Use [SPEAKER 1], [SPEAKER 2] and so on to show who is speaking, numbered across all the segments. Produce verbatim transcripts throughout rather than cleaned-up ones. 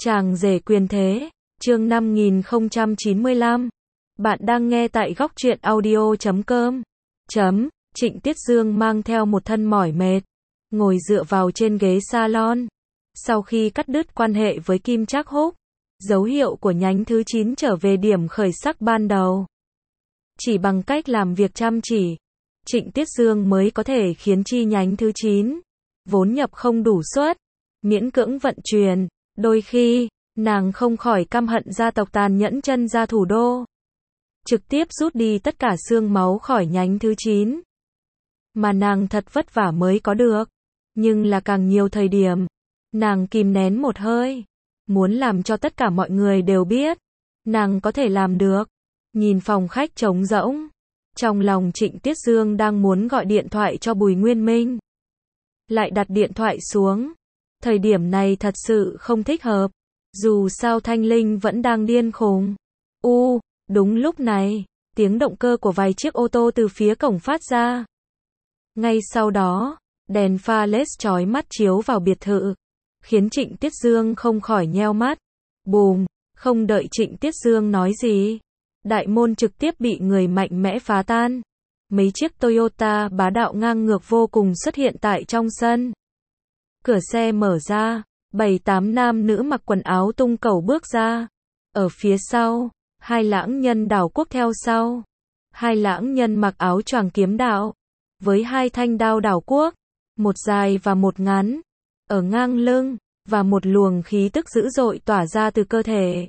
[SPEAKER 1] Chàng rể quyền thế, chương năm nghìn không trăm chín mươi lăm. Bạn đang nghe tại góc truyện audio chấm com. Chấm, Trịnh Tiết Dương mang theo một thân mỏi mệt, ngồi dựa vào trên ghế salon. Sau khi cắt đứt quan hệ với Kim Trác Húc, dấu hiệu của nhánh thứ chín trở về điểm khởi sắc ban đầu. Chỉ bằng cách làm việc chăm chỉ, Trịnh Tiết Dương mới có thể khiến chi nhánh thứ chín, vốn nhập không đủ suất, miễn cưỡng vận chuyển. Đôi khi, nàng không khỏi căm hận gia tộc tàn nhẫn chân ra thủ đô, trực tiếp rút đi tất cả xương máu khỏi nhánh thứ chín. Mà nàng thật vất vả mới có được. Nhưng là càng nhiều thời điểm, nàng kìm nén một hơi, muốn làm cho tất cả mọi người đều biết, nàng có thể làm được. Nhìn phòng khách trống rỗng, trong lòng Trịnh Tiết Dương đang muốn gọi điện thoại cho Bùi Nguyên Minh. Lại đặt điện thoại xuống. Thời điểm này thật sự không thích hợp. Dù sao Thanh Linh vẫn đang điên khùng. U, đúng lúc này, tiếng động cơ của vài chiếc ô tô từ phía cổng phát ra. Ngay sau đó, đèn pha led chói mắt chiếu vào biệt thự, khiến Trịnh Tiết Dương không khỏi nheo mắt. Bùm, không đợi Trịnh Tiết Dương nói gì, đại môn trực tiếp bị người mạnh mẽ phá tan. Mấy chiếc Toyota bá đạo ngang ngược vô cùng xuất hiện tại trong sân. Cửa xe mở ra, bảy tám nam nữ mặc quần áo tung cầu bước ra. Ở phía sau, hai lãng nhân đảo quốc theo sau. Hai lãng nhân mặc áo choàng kiếm đạo, với hai thanh đao đảo quốc, một dài và một ngắn, ở ngang lưng, và một luồng khí tức dữ dội tỏa ra từ cơ thể.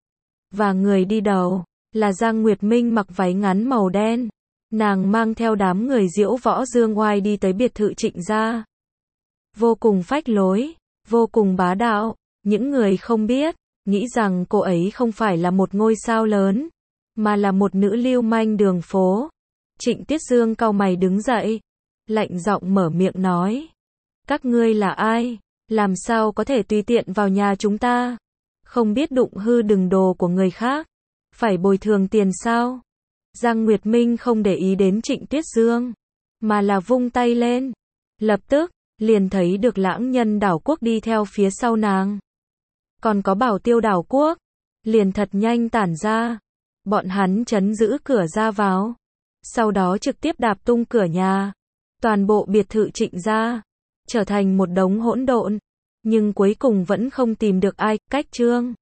[SPEAKER 1] Và người đi đầu, là Giang Nguyệt Minh mặc váy ngắn màu đen. Nàng mang theo đám người diễu võ dương oai đi tới biệt thự Trịnh gia. Vô cùng phách lối, vô cùng bá đạo. Những người không biết, nghĩ rằng cô ấy không phải là một ngôi sao lớn, mà là một nữ lưu manh đường phố. Trịnh Tiết Dương cau mày đứng dậy, lạnh giọng mở miệng nói. Các ngươi là ai? Làm sao có thể tùy tiện vào nhà chúng ta? Không biết đụng hư đừng đồ của người khác, phải bồi thường tiền sao? Giang Nguyệt Minh không để ý đến Trịnh Tiết Dương, mà là vung tay lên. Lập tức, liền thấy được lãng nhân đảo quốc đi theo phía sau nàng. Còn có bảo tiêu đảo quốc, liền thật nhanh tản ra. Bọn hắn trấn giữ cửa ra vào, sau đó trực tiếp đạp tung cửa nhà. Toàn bộ biệt thự Trịnh gia trở thành một đống hỗn độn, nhưng cuối cùng vẫn không tìm được ai. Cách chương